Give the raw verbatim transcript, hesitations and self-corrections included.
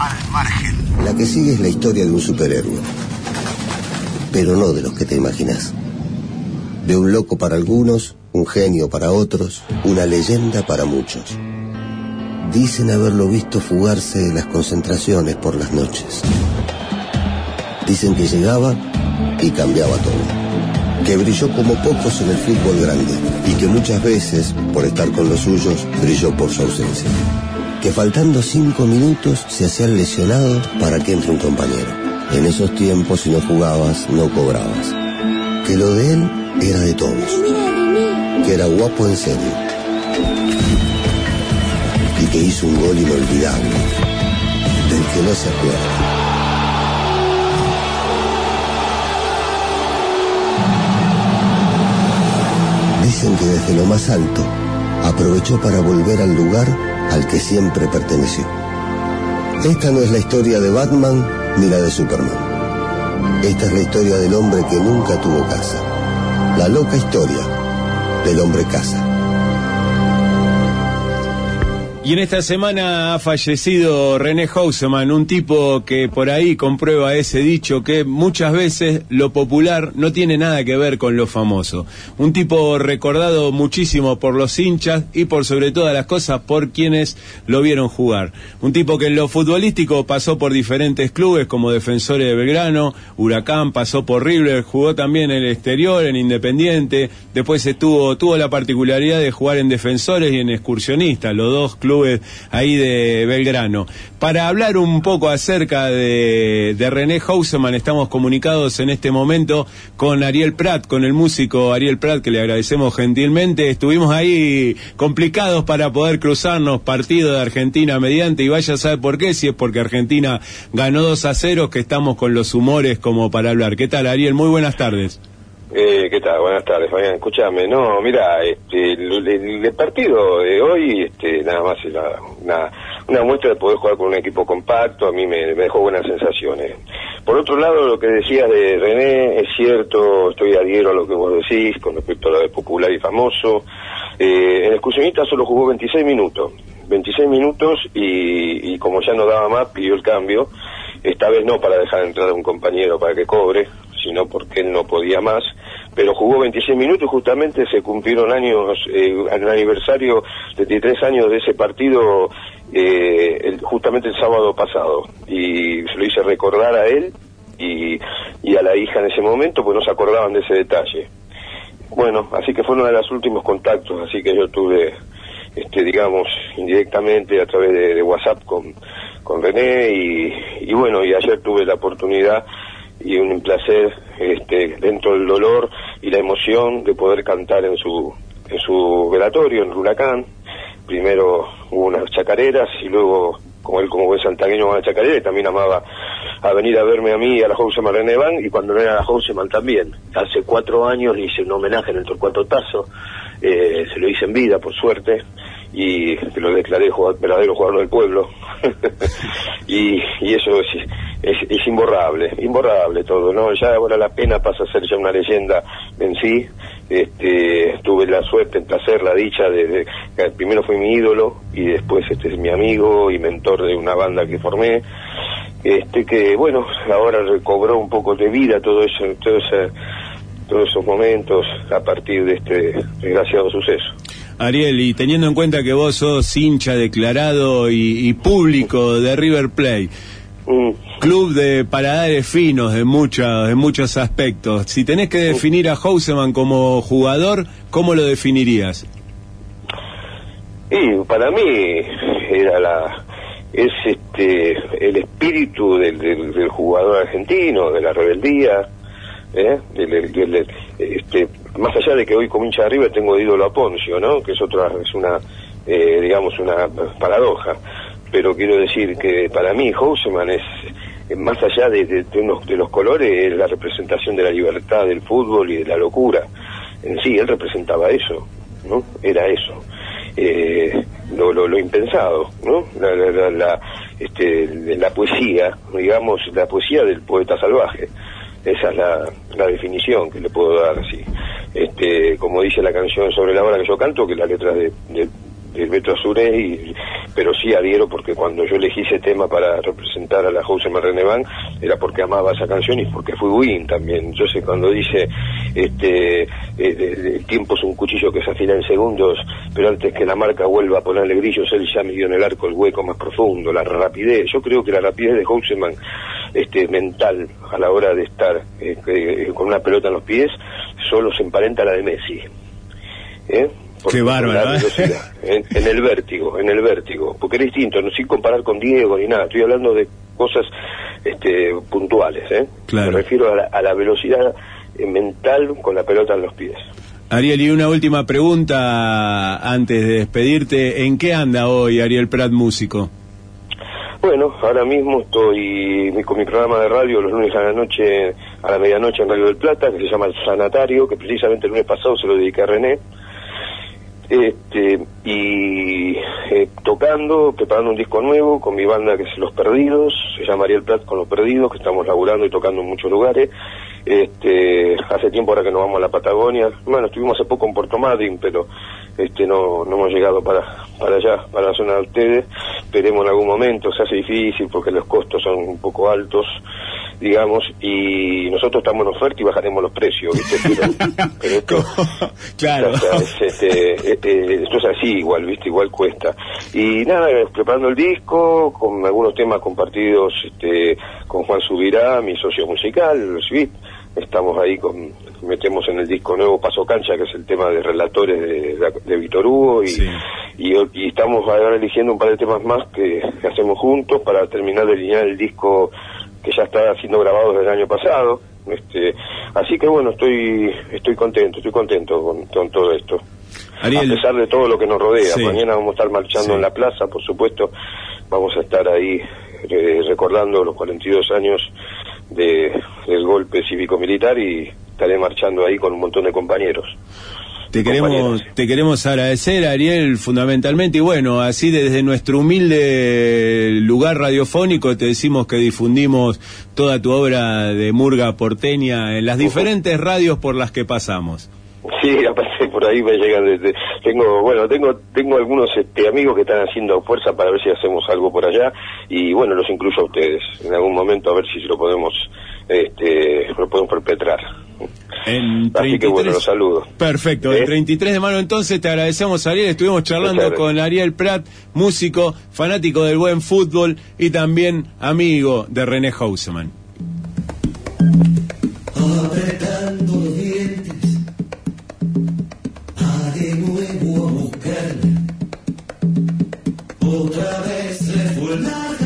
Al margen. La que sigue es la historia de un superhéroe, pero no de los que te imaginas. De un loco para algunos, un genio para otros, una leyenda para muchos. Dicen haberlo visto fugarse de las concentraciones por las noches. Dicen que llegaba y cambiaba todo. Que brilló como pocos en el fútbol grande y que muchas veces, por estar con los suyos, brilló por su ausencia. Que faltando cinco minutos se hacía el lesionado para que entre un compañero. En esos tiempos, si no jugabas, no cobrabas. Que lo de él era de todos. Que era guapo en serio. Y que hizo un gol inolvidable, del que no se acuerda. Dicen que desde lo más alto aprovechó para volver al lugar al que siempre perteneció. Esta no es la historia de Batman ni la de Superman. Esta es la historia del hombre que nunca tuvo casa. La loca historia del hombre casa. Y en esta semana ha fallecido René Houseman, un tipo que por ahí comprueba ese dicho que muchas veces lo popular no tiene nada que ver con lo famoso. Un tipo recordado muchísimo por los hinchas y por sobre todas las cosas por quienes lo vieron jugar. Un tipo que en lo futbolístico pasó por diferentes clubes como Defensores de Belgrano, Huracán, pasó por River, jugó también en el exterior, en Independiente, después estuvo, tuvo la particularidad de jugar en Defensores y en Excursionistas, los dos clubes ahí de Belgrano. Para hablar un poco acerca de, de René Houseman, estamos comunicados en este momento con Ariel Prat, con el músico Ariel Prat, que le agradecemos gentilmente. Estuvimos ahí complicados para poder cruzarnos partido de Argentina mediante, y vaya a saber por qué, si es porque Argentina ganó dos a cero, que estamos con los humores como para hablar. ¿Qué tal, Ariel? Muy buenas tardes. Eh, ¿Qué tal? Buenas tardes, Fabián. Escuchame, no, mira, este, el, el, el partido de hoy, este, nada más era una, una muestra de poder jugar con un equipo compacto. A mí me, me dejó buenas sensaciones. Por otro lado, lo que decías de René es cierto, estoy adhiero a lo que vos decís con respecto a lo de popular y famoso. Eh, en Excursionista solo jugó veintiséis minutos, veintiséis minutos y, y como ya no daba más, pidió el cambio. Esta vez no para dejar entrar a un compañero para que cobre, sino porque él no podía más, pero jugó veintiséis minutos y justamente se cumplieron años, eh, el aniversario, treinta y tres años de ese partido, eh, el, justamente el sábado pasado, y se lo hice recordar a él y, y a la hija en ese momento, pues no se acordaban de ese detalle. Bueno, así que fue uno de los últimos contactos, así que yo tuve, este, digamos, indirectamente a través de, de WhatsApp con, con René, y, y bueno, y ayer tuve la oportunidad y un placer, este, dentro del dolor y la emoción, de poder cantar en su en su velatorio en Huracán. Primero hubo unas chacareras y luego, como él como buen santagueño amaba chacarera, y también amaba a venir a verme a mí y a la Houseman René Van, y cuando no era la Houseman también. Hace cuatro años le hice un homenaje en el Torcuato Tazo, eh, se lo hice en vida, por suerte, y lo declaré jugador, verdadero jugador del pueblo. y, y eso es, es, es imborrable, imborrable todo, ¿no? Ya ahora la pena pasa a ser ya una leyenda en sí. Este, tuve la suerte, el placer, la dicha de, de que primero fue mi ídolo y después este es mi amigo y mentor de una banda que formé, este que bueno, ahora recobró un poco de vida todo eso, todo ese, todos esos momentos a partir de este desgraciado suceso. Ariel, y teniendo en cuenta que vos sos hincha declarado y, y público de River Plate, mm. club de paladares finos en, mucha, en muchos aspectos, si tenés que definir a Houseman como jugador, ¿cómo lo definirías? Y para mí era la es este el espíritu del, del, del jugador argentino, de la rebeldía, ¿eh? del, del, del, este, más allá de que hoy como hincha de River tengo de ídolo a Poncio, ¿no? Que es otra, es una, eh, digamos, una paradoja, pero quiero decir que para mí Houseman es, más allá de, de, de, unos, de los colores, es la representación de la libertad del fútbol y de la locura. En sí, él representaba eso, ¿no? Era eso. Eh, lo, lo, lo impensado, ¿no? La, la, la, la, este, la poesía, digamos, la poesía del poeta salvaje. Esa es la, la definición que le puedo dar, así. Este, como dice la canción Sobre la hora que yo canto, que la letra de, de, del Beto Azuré, y, pero sí adhiero porque cuando yo elegí ese tema para representar a la Houseman René Band era porque amaba esa canción y porque fui Win también. Entonces cuando dice este eh, el tiempo es un cuchillo que se afila en segundos, pero antes que la marca vuelva a ponerle grillos, él ya midió en el arco el hueco más profundo, la rapidez. Yo creo que la rapidez de Houseman este, mental a la hora de estar eh, eh, con una pelota en los pies solo se emparenta a la de Messi. ¿Eh? Porque qué bárbaro, ¿eh? en, en el vértigo, en el vértigo, porque es distinto, no sin comparar con Diego ni nada, estoy hablando de cosas este, puntuales, ¿eh? Claro. Me refiero a la, a la velocidad eh, mental con la pelota en los pies. Ariel, y una última pregunta antes de despedirte, ¿en qué anda hoy Ariel Prat, músico? Bueno, ahora mismo estoy con mi programa de radio los lunes a la noche, a la medianoche en Radio del Plata, que se llama El Sanatario, que precisamente el lunes pasado se lo dediqué a René. Este, y eh, tocando, preparando un disco nuevo con mi banda que es Los Perdidos, se llama Ariel Prat con Los Perdidos, que estamos laburando y tocando en muchos lugares. Este, hace tiempo ahora que nos vamos a la Patagonia, bueno, estuvimos hace poco en Puerto Madryn, pero este no, no hemos llegado para, para allá, para la zona de ustedes. Esperemos en algún momento, se hace difícil porque los costos son un poco altos, digamos, y nosotros estamos en oferta y bajaremos los precios, ¿viste? Pero, pero esto, claro. O sea, es, este, este, esto es así igual, ¿viste? Igual cuesta. Y nada, preparando el disco, con algunos temas compartidos este, con Juan Subirá, mi socio musical, ¿sí? Estamos ahí con, metemos en el disco nuevo Paso Cancha, que es el tema de relatores de, de, de Víctor Hugo, y, sí. y, y estamos ahora eligiendo un par de temas más que, que hacemos juntos para terminar de alinear el disco que ya está siendo grabado desde el año pasado. Este, así que bueno, estoy estoy contento, estoy contento con, con todo esto. Ariel, a pesar de todo lo que nos rodea. Sí. Mañana vamos a estar marchando sí. en la plaza, por supuesto, vamos a estar ahí eh, recordando los cuarenta y dos años de, del golpe cívico-militar y estaré marchando ahí con un montón de compañeros. Te queremos, te queremos agradecer, Ariel, fundamentalmente, y bueno, así desde nuestro humilde lugar radiofónico te decimos que difundimos toda tu obra de murga porteña en las diferentes radios por las que pasamos. Sí, aparte por ahí me llegan desde, tengo, bueno, tengo tengo algunos este, amigos que están haciendo fuerza para ver si hacemos algo por allá, y bueno, los incluyo a ustedes en algún momento, a ver si lo podemos este lo podemos perpetrar. En Así que bueno, los saludo. Perfecto, ¿Eh? El treinta y tres de mayo entonces te agradecemos, Ariel. Estuvimos charlando con Ariel Prat, músico, fanático del buen fútbol y también amigo de René Houseman. Apretando los dientes, a de nuevo a buscar, otra vez se fue el